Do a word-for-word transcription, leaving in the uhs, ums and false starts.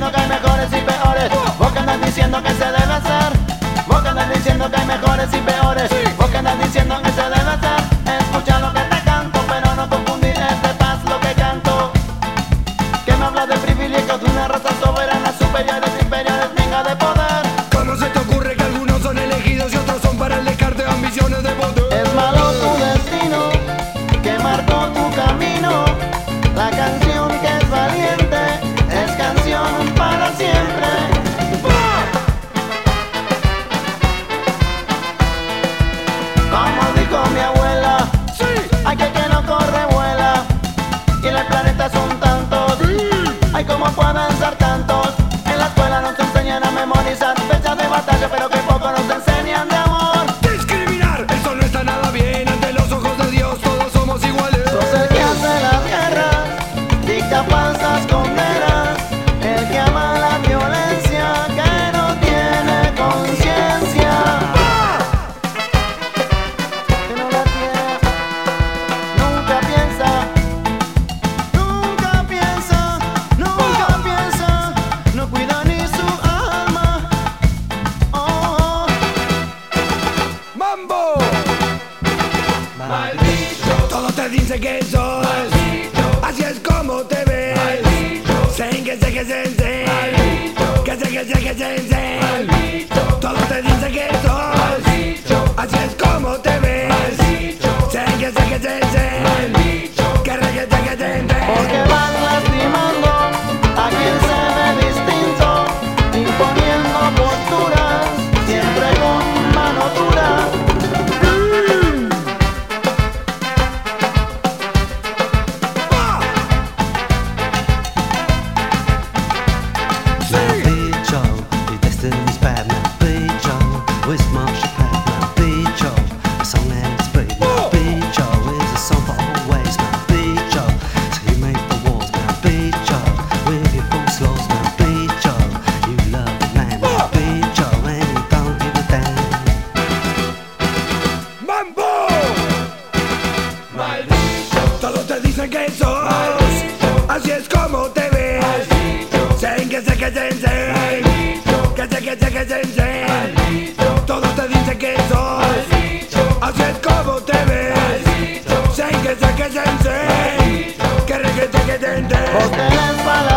diciendo que hay mejores y peores. Vos que andas diciendo que se debe hacer. Vos que andas diciendo que hay mejores y peores. Vos que andas diciendo que se debe hacer. Escucha lo que te canto, pero no confundir este paz lo que canto. Que me hablas de privilegios de una raza soberana, superiores, inferiores, venga de poder. ¿Cómo se te ocurre que algunos son elegidos y otros son para el descarte de ambiciones de poder? Es malo tu destino, que marcó tu camino. La canción que es valiente es canción para siempre. Como dijo mi abuela, ¡Sí! hay que que no corre vuela. Y en el planeta son tantos, hay como pueden ser tantos. En la escuela nos enseñan a memorizar fechas de batalla, pero que poco nos enseñan de amor. Discriminar, eso no está nada bien. Ante los ojos de Dios todos somos iguales. Sos el que hace las guerras, dicta falsas condenas, el que ama la violencia, que no tiene conciencia. Que no la tiene, nunca piensa, nunca piensa, nunca piensa, no cuida ni su alma. Oh, oh. ¡Mambo! Maldito, Todos te dicen que sos, maldito, así es como te ves. maldito, Sen que se que se se, maldito, que se que se que se se. maldito, Todos te dicen que sos, maldito, así es como te ves. maldito, Sen que se que se se, maldito, que re que se que se se. Porque van lastimando a quien se ve distinto, imponiendo posturas, siempre con mano dura. Now be Joe, your destiny's bad. Now be Joe, with Marsha Pat. Now be Joe, a song and it's free. Now be Joe is a song for always. Now be Joe, so you make the walls. Now be Joe, with your false laws. Now be Joe, you love the land. Now be Joe, and you don't give a damn. ¡Mambo! maldito, Todos te dicen que sos, así es como te ves. Sen que se que se se, que se que se que se se. Todos te dicen que sos, así es como te ves. Sen que se que se se, que re que se que se se. Porque les vale